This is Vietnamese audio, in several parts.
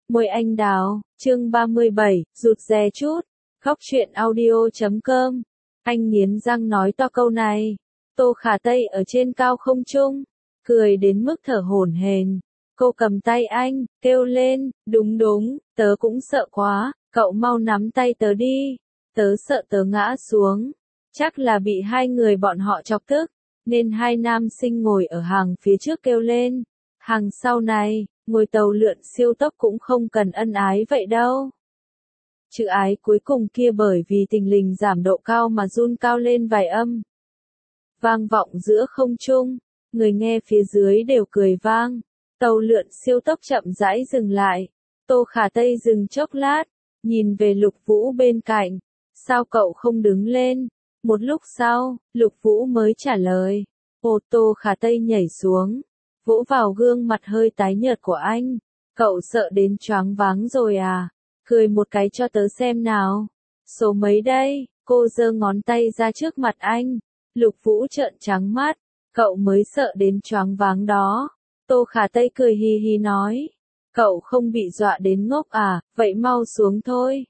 Môi anh đào, chương 37, rụt rè chút. Khóc chuyện audio.com. Anh nghiến răng nói to câu này. Tô Khả Tây ở trên cao không trung, cười đến mức thở hổn hển. Cô cầm tay anh, kêu lên, đúng, tớ cũng sợ quá, cậu mau nắm tay tớ đi. Tớ sợ tớ ngã xuống. Chắc là bị hai người bọn họ chọc tức, nên hai nam sinh ngồi ở hàng phía trước kêu lên. Hàng sau này, ngồi tàu lượn siêu tốc cũng không cần ân ái vậy đâu. Chữ ái cuối cùng kia bởi vì tình lình giảm độ cao mà run cao lên vài âm. Vang vọng giữa không trung, người nghe phía dưới đều cười vang. Tàu lượn siêu tốc chậm rãi dừng lại. Tô Khả Tây dừng chốc lát, nhìn về Lục Vũ bên cạnh. Sao cậu không đứng lên? Một lúc sau, Lục Vũ mới trả lời. Ô, Tô Khả Tây nhảy xuống, vỗ vào gương mặt hơi tái nhợt của anh. Cậu sợ đến choáng váng rồi à? Cười một cái cho tớ xem nào. Số mấy đây? Cô giơ ngón tay ra trước mặt anh. Lục Vũ trợn trắng mắt. Cậu mới sợ đến choáng váng đó. Tô Khả Tây cười hì hì nói. Cậu không bị dọa đến ngốc à? Vậy mau xuống thôi.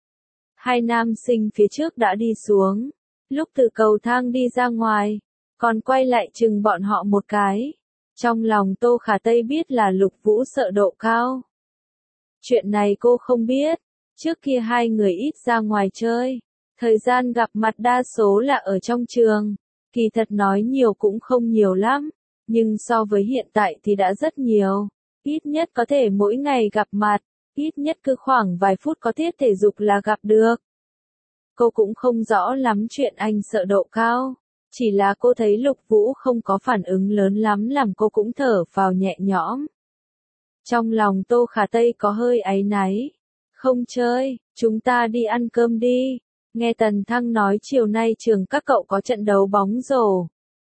Hai nam sinh phía trước đã đi xuống. Lúc từ cầu thang đi ra ngoài, còn quay lại chừng bọn họ một cái. Trong lòng Tô Khả Tây biết là Lục Vũ sợ độ cao. Chuyện này cô không biết. Trước kia hai người ít ra ngoài chơi. Thời gian gặp mặt đa số là ở trong trường. Kỳ thật nói nhiều cũng không nhiều lắm. Nhưng so với hiện tại thì đã rất nhiều. Ít nhất có thể mỗi ngày gặp mặt. Ít nhất cứ khoảng vài phút có tiết thể dục là gặp được. Cô cũng không rõ lắm chuyện anh sợ độ cao. Chỉ là cô thấy Lục Vũ không có phản ứng lớn lắm làm cô cũng thở phào nhẹ nhõm. Trong lòng Tô Khả Tây có hơi áy náy. Không chơi, chúng ta đi ăn cơm đi. Nghe Tần Thăng nói chiều nay trường các cậu có trận đấu bóng rổ.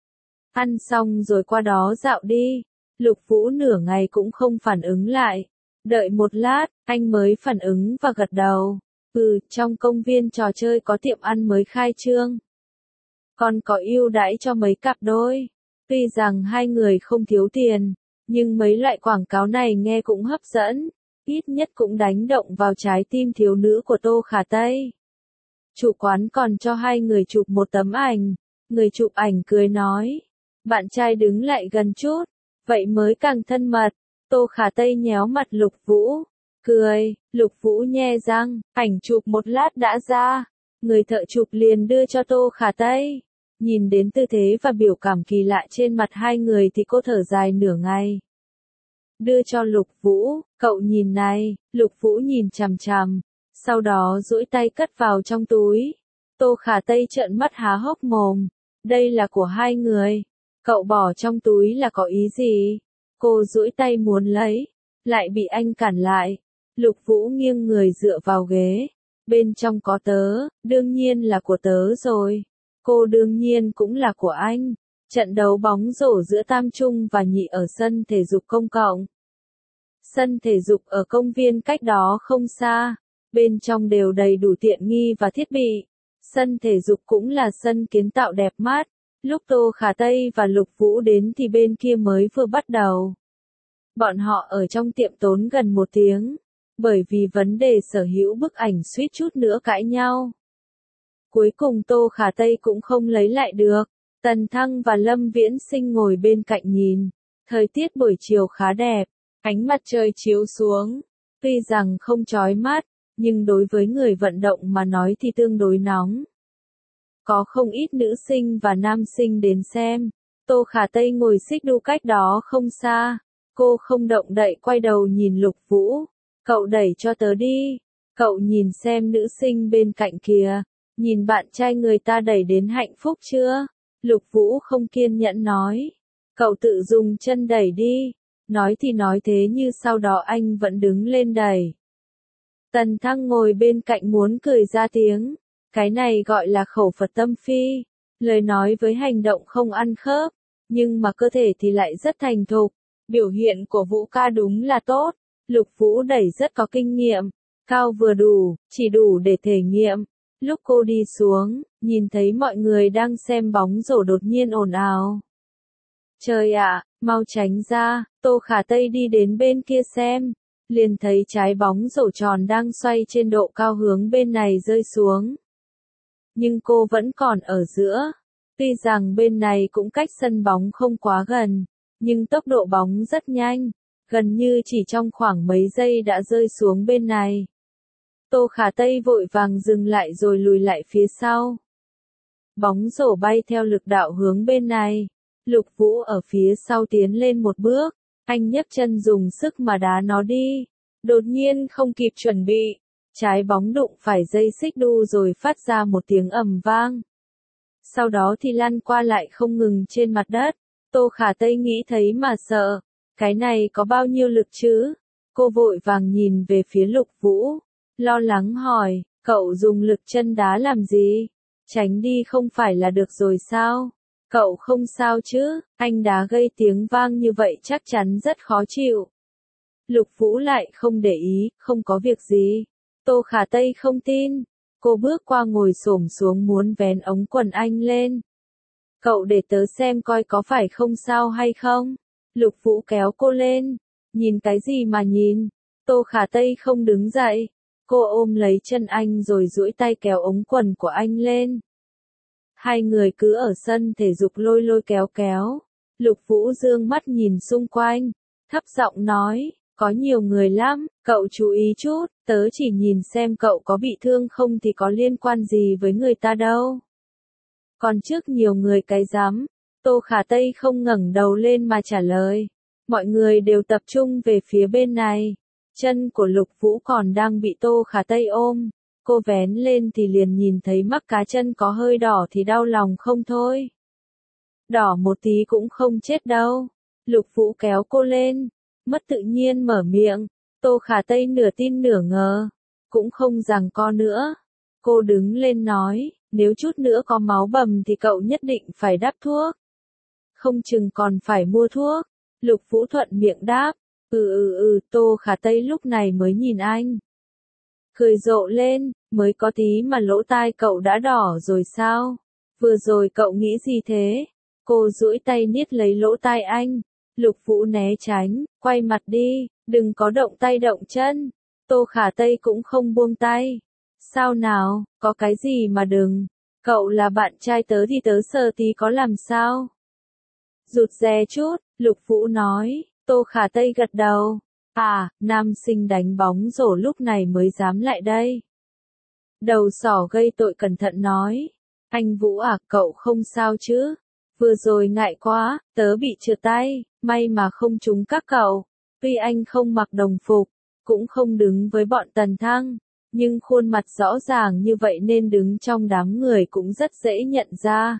Ăn xong rồi qua đó dạo đi. Lục Vũ nửa ngày cũng không phản ứng lại. Đợi một lát, anh mới phản ứng và gật đầu. Trong công viên trò chơi có tiệm ăn mới khai trương. Còn có ưu đãi cho mấy cặp đôi. Tuy rằng hai người không thiếu tiền, nhưng mấy loại quảng cáo này nghe cũng hấp dẫn. Ít nhất cũng đánh động vào trái tim thiếu nữ của Tô Khả Tây. Chủ quán còn cho hai người chụp một tấm ảnh. Người chụp ảnh cười nói. Bạn trai đứng lại gần chút. Vậy mới càng thân mật. Tô Khả Tây nhéo mặt Lục Vũ. Cười, Lục Vũ nhe răng, ảnh chụp một lát đã ra. Người thợ chụp liền đưa cho Tô Khả Tây. Nhìn đến tư thế và biểu cảm kỳ lạ trên mặt hai người thì cô thở dài nửa ngày. Đưa cho Lục Vũ, cậu nhìn này. Lục Vũ nhìn chằm chằm, sau đó duỗi tay cất vào trong túi. Tô Khả Tây trợn mắt há hốc mồm. Đây là của hai người. Cậu bỏ trong túi là có ý gì? Cô duỗi tay muốn lấy, lại bị anh cản lại. Lục Vũ nghiêng người dựa vào ghế. Bên trong có tớ, đương nhiên là của tớ rồi. Cô đương nhiên cũng là của anh. Trận đấu bóng rổ giữa Tam Trung và Nhị ở sân thể dục công cộng. Sân thể dục ở công viên cách đó không xa. Bên trong đều đầy đủ tiện nghi và thiết bị. Sân thể dục cũng là sân kiến tạo đẹp mắt. Lúc Tô Khả Tây và Lục Vũ đến thì bên kia mới vừa bắt đầu. Bọn họ ở trong tiệm tốn gần 1 tiếng. Bởi vì vấn đề sở hữu bức ảnh suýt chút nữa cãi nhau. Cuối cùng Tô Khả Tây cũng không lấy lại được. Tần Thăng và Lâm Viễn Sinh ngồi bên cạnh nhìn. Thời tiết buổi chiều khá đẹp. Ánh mặt trời chiếu xuống. Tuy rằng không chói mắt, nhưng đối với người vận động mà nói thì tương đối nóng. Có không ít nữ sinh và nam sinh đến xem. Tô Khả Tây ngồi xích đu cách đó không xa. Cô không động đậy quay đầu nhìn Lục Vũ. Cậu đẩy cho tớ đi. Cậu nhìn xem nữ sinh bên cạnh kìa. Nhìn bạn trai người ta đẩy đến hạnh phúc chưa? Lục Vũ không kiên nhẫn nói. Cậu tự dùng chân đẩy đi. Nói thì nói thế như sau đó anh vẫn đứng lên đẩy. Tần Thăng ngồi bên cạnh muốn cười ra tiếng. Cái này gọi là khẩu Phật tâm phi. Lời nói với hành động không ăn khớp. Nhưng mà cơ thể thì lại rất thành thục. Biểu hiện của Vũ ca đúng là tốt. Lục Vũ đẩy rất có kinh nghiệm. Cao vừa đủ, chỉ đủ để thể nghiệm. Lúc cô đi xuống, nhìn thấy mọi người đang xem bóng rổ đột nhiên ồn ào. Trời ạ, mau tránh ra. Tô Khả Tây đi đến bên kia xem. liền thấy trái bóng rổ tròn đang xoay trên độ cao hướng bên này rơi xuống. Nhưng cô vẫn còn ở giữa. Tuy rằng bên này cũng cách sân bóng không quá gần, nhưng tốc độ bóng rất nhanh, gần như chỉ trong khoảng mấy giây đã rơi xuống bên này. Tô Khả Tây vội vàng dừng lại rồi lùi lại phía sau. Bóng rổ bay theo lực đạo hướng bên này. Lục Vũ ở phía sau tiến lên một bước, anh nhấc chân dùng sức mà đá nó đi. Đột nhiên không kịp chuẩn bị, trái bóng đụng phải dây xích đu rồi phát ra một tiếng ầm vang. Sau đó thì lăn qua lại không ngừng trên mặt đất. Tô Khả Tây nghĩ thấy mà sợ. Cái này có bao nhiêu lực chứ? Cô vội vàng nhìn về phía Lục Vũ, lo lắng hỏi, cậu dùng lực chân đá làm gì? Tránh đi không phải là được rồi sao? Cậu không sao chứ? Anh đá gây tiếng vang như vậy chắc chắn rất khó chịu. Lục Vũ lại không để ý, không có việc gì. Tô Khả Tây không tin. Cô bước qua ngồi xổm xuống muốn vén ống quần anh lên. Cậu để tớ xem coi có phải không sao hay không? Lục Vũ kéo cô lên. Nhìn cái gì mà nhìn? Tô Khả Tây không đứng dậy. Cô ôm lấy chân anh rồi duỗi tay kéo ống quần của anh lên. Hai người cứ ở sân thể dục lôi lôi kéo kéo. Lục Vũ dương mắt nhìn xung quanh, thấp giọng nói, có nhiều người lắm, cậu chú ý chút, tớ chỉ nhìn xem cậu có bị thương không thì có liên quan gì với người ta đâu. Còn trước nhiều người cái rắm. Tô Khả Tây không ngẩng đầu lên mà trả lời. Mọi người đều tập trung về phía bên này. Chân của Lục Vũ còn đang bị Tô Khả Tây ôm. Cô vén lên thì liền nhìn thấy mắc cá chân có hơi đỏ thì đau lòng không thôi. Đỏ một tí cũng không chết đâu. Lục Vũ kéo cô lên. Mất tự nhiên mở miệng. Tô Khả Tây nửa tin nửa ngờ. Cũng không giằng co nữa. Cô đứng lên nói, nếu chút nữa có máu bầm thì cậu nhất định phải đắp thuốc. Không chừng còn phải mua thuốc. Lục Vũ thuận miệng đáp. Tô Khả Tây lúc này mới nhìn anh. Cười rộ lên, mới có tí mà lỗ tai cậu đã đỏ rồi sao? Vừa rồi cậu nghĩ gì thế? Cô duỗi tay niết lấy lỗ tai anh. Lục Vũ né tránh, quay mặt đi, đừng có động tay động chân. Tô Khả Tây cũng không buông tay. Sao nào, có cái gì mà đừng? Cậu là bạn trai tớ thì tớ sờ tí có làm sao? Rụt rè chút, Lục Vũ nói. Tô Khả Tây gật đầu. À, nam sinh đánh bóng rổ lúc này mới dám lại đây. Đầu sỏ gây tội cẩn thận nói. Anh Vũ à, cậu không sao chứ? Vừa rồi ngại quá, tớ bị trượt tay, may mà không trúng các cậu. Tuy anh không mặc đồng phục, cũng không đứng với bọn Tần Thăng, nhưng khuôn mặt rõ ràng như vậy nên đứng trong đám người cũng rất dễ nhận ra.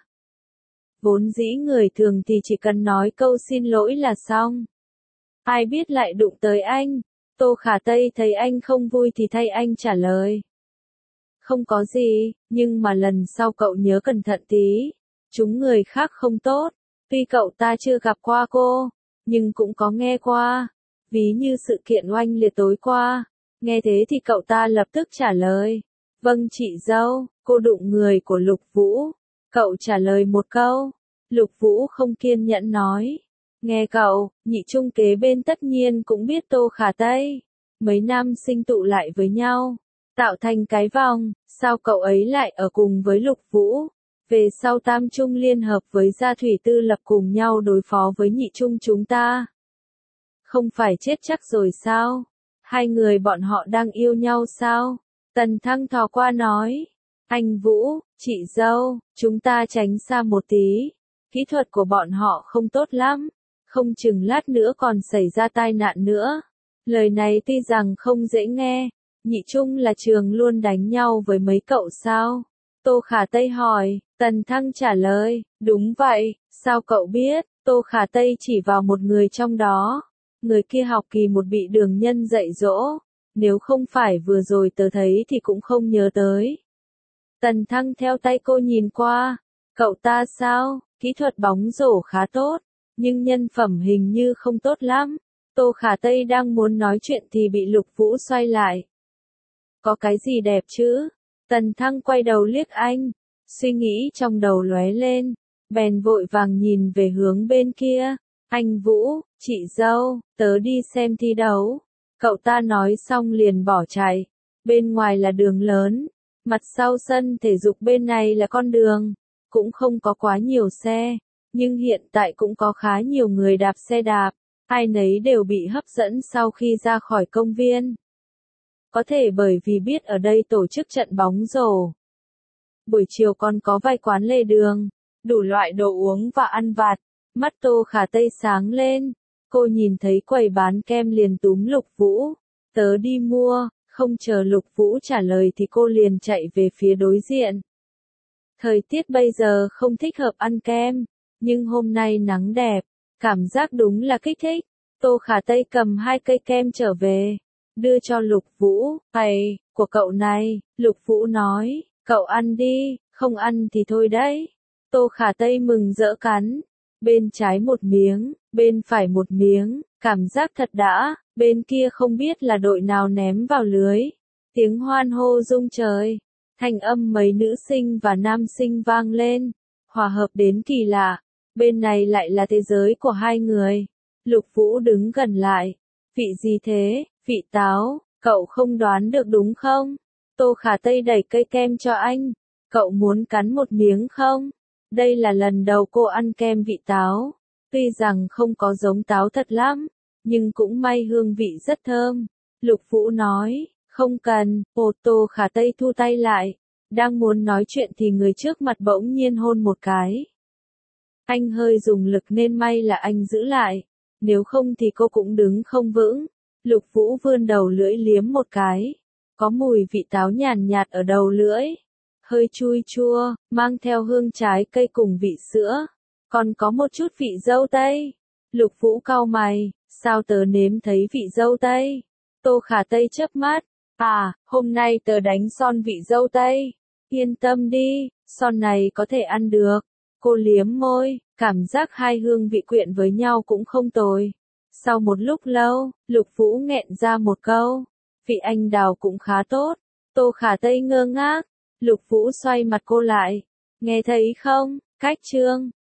Vốn dĩ người thường thì chỉ cần nói câu xin lỗi là xong. Ai biết lại đụng tới anh. Tô Khả Tây thấy anh không vui thì thay anh trả lời. Không có gì, nhưng mà lần sau cậu nhớ cẩn thận tí. Chúng người khác không tốt. Tuy cậu ta chưa gặp qua cô, nhưng cũng có nghe qua. Ví như sự kiện oanh liệt tối qua. Nghe thế thì cậu ta lập tức trả lời. Vâng chị dâu, cô đụng người của Lục Vũ. Cậu trả lời một câu. Lục Vũ không kiên nhẫn nói. Nghe cậu, nhị trung kế bên tất nhiên cũng biết Tô Khả Tây. Mấy nam sinh tụ lại với nhau, tạo thành cái vòng, sao cậu ấy lại ở cùng với Lục Vũ? Về sau tam trung liên hợp với Gia Thủy Tư lập cùng nhau đối phó với nhị trung chúng ta. Không phải chết chắc rồi sao? Hai người bọn họ đang yêu nhau sao? Tần Thăng thò qua nói. Anh Vũ, chị dâu, chúng ta tránh xa một tí. Kỹ thuật của bọn họ không tốt lắm. Không chừng lát nữa còn xảy ra tai nạn nữa. Lời này tuy rằng không dễ nghe. Nhị trung là trường luôn đánh nhau với mấy cậu sao? Tô Khả Tây hỏi. Tần Thăng trả lời. Đúng vậy, sao cậu biết? Tô Khả Tây chỉ vào một người trong đó. Người kia học kỳ một bị Đường Nhân dạy dỗ. Nếu không phải vừa rồi tớ thấy thì cũng không nhớ tới. Tần Thăng theo tay cô nhìn qua. Cậu ta sao? Kỹ thuật bóng rổ khá tốt, nhưng nhân phẩm hình như không tốt lắm. Tô Khả Tây đang muốn nói chuyện thì bị Lục Vũ xoay lại. Có cái gì đẹp chứ? Tần Thăng quay đầu liếc anh. Suy nghĩ trong đầu lóe lên. Bèn vội vàng nhìn về hướng bên kia. Anh Vũ, chị dâu, tớ đi xem thi đấu. Cậu ta nói xong liền bỏ chạy. Bên ngoài là đường lớn, mặt sau sân thể dục bên này là con đường, cũng không có quá nhiều xe, nhưng hiện tại cũng có khá nhiều người đạp xe đạp, ai nấy đều bị hấp dẫn sau khi ra khỏi công viên. Có thể bởi vì biết ở đây tổ chức trận bóng rổ. Buổi chiều còn có vài quán lề đường, đủ loại đồ uống và ăn vặt, mắt Tô Khả Tây sáng lên, cô nhìn thấy quầy bán kem liền túm Lục Vũ, tớ đi mua. Không chờ Lục Vũ trả lời thì cô liền chạy về phía đối diện. Thời tiết bây giờ không thích hợp ăn kem, nhưng hôm nay nắng đẹp, cảm giác đúng là kích thích. Tô Khả Tây cầm 2 cây kem trở về, đưa cho Lục Vũ. "Này, của cậu này." Lục Vũ nói, "Cậu ăn đi, không ăn thì thôi đấy." Tô Khả Tây mừng rỡ cắn, bên trái một miếng, bên phải một miếng, cảm giác thật đã. Bên kia không biết là đội nào ném vào lưới. Tiếng hoan hô rung trời. Thanh âm mấy nữ sinh và nam sinh vang lên. Hòa hợp đến kỳ lạ. Bên này lại là thế giới của hai người. Lục Vũ đứng gần lại. "Vị gì thế?" "Vị táo, cậu không đoán được đúng không?" Tô Khả Tây đẩy cây kem cho anh. "Cậu muốn cắn một miếng không?" Đây là lần đầu cô ăn kem vị táo. Tuy rằng không có giống táo thật lắm, nhưng cũng may hương vị rất thơm. Lục Vũ nói, "Không cần." Tô Khả Tây thu tay lại. Đang muốn nói chuyện thì người trước mặt bỗng nhiên hôn một cái. Anh hơi dùng lực nên may là anh giữ lại. Nếu không thì cô cũng đứng không vững. Lục Vũ vươn đầu lưỡi liếm một cái. Có mùi vị táo nhàn nhạt ở đầu lưỡi. Hơi chua chua, mang theo hương trái cây cùng vị sữa. Còn có một chút vị dâu tây. Lục Vũ cau mày, "Sao tớ nếm thấy vị dâu tây?" Tô Khả Tây chớp mắt, "À, hôm nay tớ đánh son vị dâu tây." "Yên tâm đi, son này có thể ăn được." Cô liếm môi, cảm giác hai hương vị quyện với nhau cũng không tồi. Sau một lúc lâu, Lục Vũ nghẹn ra một câu, "Vị anh đào cũng khá tốt." Tô Khả Tây ngơ ngác, Lục Vũ xoay mặt cô lại, "Nghe thấy không, Cách Trương?"